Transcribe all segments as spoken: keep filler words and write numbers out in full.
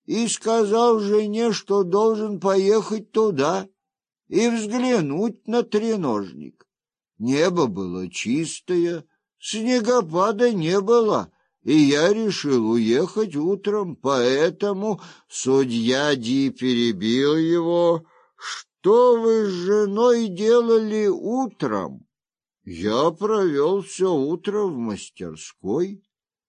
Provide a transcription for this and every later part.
и сказал жене, что должен поехать туда и взглянуть на треножник. Небо было чистое, снегопада не было, и я решил уехать утром, поэтому судья Ди перебил его. Что вы с женой делали утром? Я провел все утро в мастерской,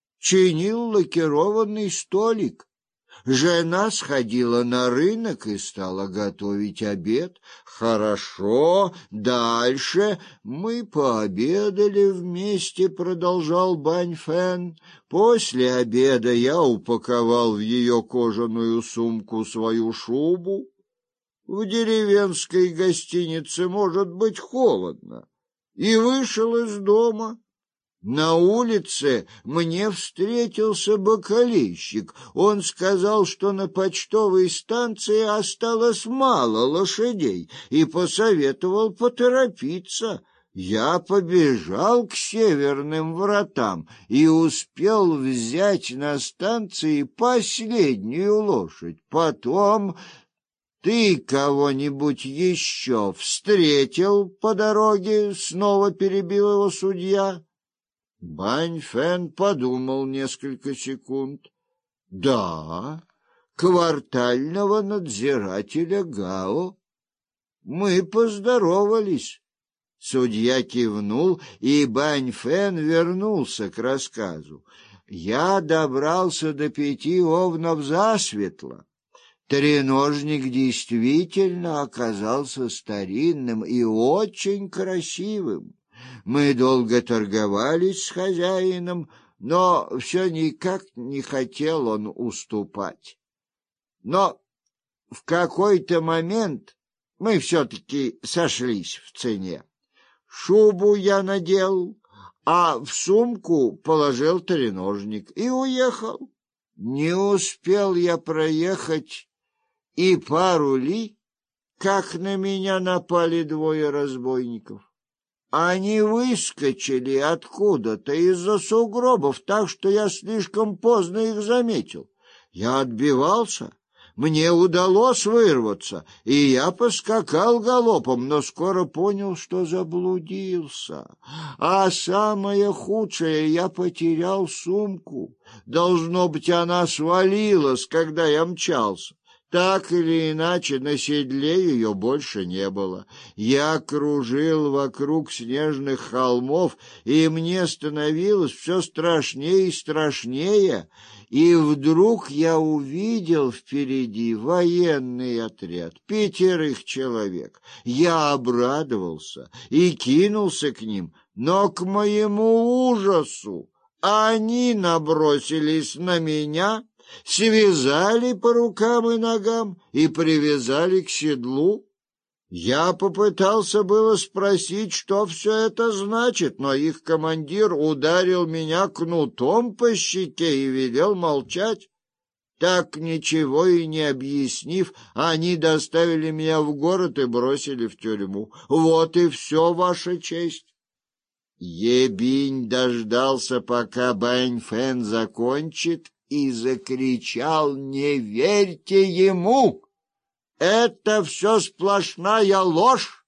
чинил лакированный столик. Жена сходила на рынок и стала готовить обед. Хорошо, дальше мы пообедали вместе, продолжал Бань-Фэн. После обеда я упаковал в ее кожаную сумку свою шубу. В деревенской гостинице может быть холодно. И вышел из дома. На улице мне встретился бакалейщик. Он сказал, что на почтовой станции осталось мало лошадей, и посоветовал поторопиться. Я побежал к северным вратам и успел взять на станции последнюю лошадь. Потом... Ты кого-нибудь еще встретил по дороге? Снова перебил его судья. Бань-Фэн подумал несколько секунд. Да, квартального надзирателя Гао. Мы поздоровались. Судья кивнул, и Бань-Фэн вернулся к рассказу. Я добрался до пяти овнов засветло. Треножник действительно оказался старинным и очень красивым. Мы долго торговались с хозяином, но все никак не хотел он уступать. Но в какой-то момент мы все-таки сошлись в цене. Шубу я надел, а в сумку положил треножник и уехал. Не успел я проехать и пару ли, как на меня напали двое разбойников. Они выскочили откуда-то из-за сугробов, так что я слишком поздно их заметил. Я отбивался, мне удалось вырваться, и я поскакал галопом, но скоро понял, что заблудился. А самое худшее, я потерял сумку. Должно быть, она свалилась, когда я мчался. Так или иначе, на седле ее больше не было. Я кружил вокруг снежных холмов, и мне становилось все страшнее и страшнее. И вдруг я увидел впереди военный отряд, пятерых человек. Я обрадовался и кинулся к ним, но к моему ужасу они набросились на меня, связали по рукам и ногам и привязали к седлу. Я попытался было спросить, что все это значит, но их командир ударил меня кнутом по щеке и велел молчать. Так, ничего и не объяснив, они доставили меня в город и бросили в тюрьму. Вот и все, ваша честь. Ебинь дождался, пока Бань-Фэн закончит, и закричал: «Не верьте ему! Это все сплошная ложь!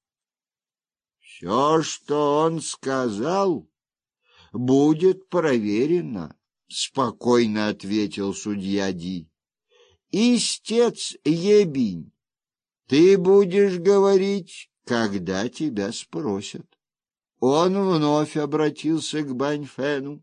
Все, что он сказал, будет проверено», — спокойно ответил судья Ди. «Истец Ебинь, ты будешь говорить, когда тебя спросят». Он вновь обратился к Бань-Фэну.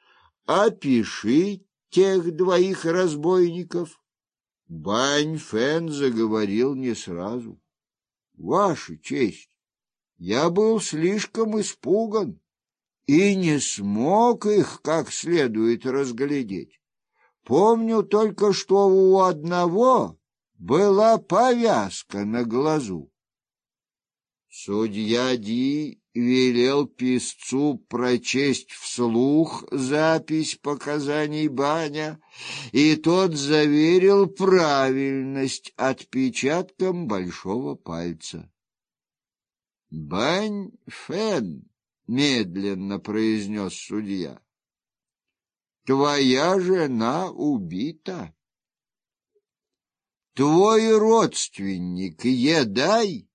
«Опиши тех двоих разбойников». Бань-Фэн заговорил не сразу. «Ваша честь, я был слишком испуган и не смог их как следует разглядеть. Помню только, что у одного была повязка на глазу». Судья Ди велел писцу прочесть вслух запись показаний Баня, и тот заверил правильность отпечатком большого пальца. «Бань-Фэн», — медленно произнес судья, — «твоя жена убита». твой родственник Едай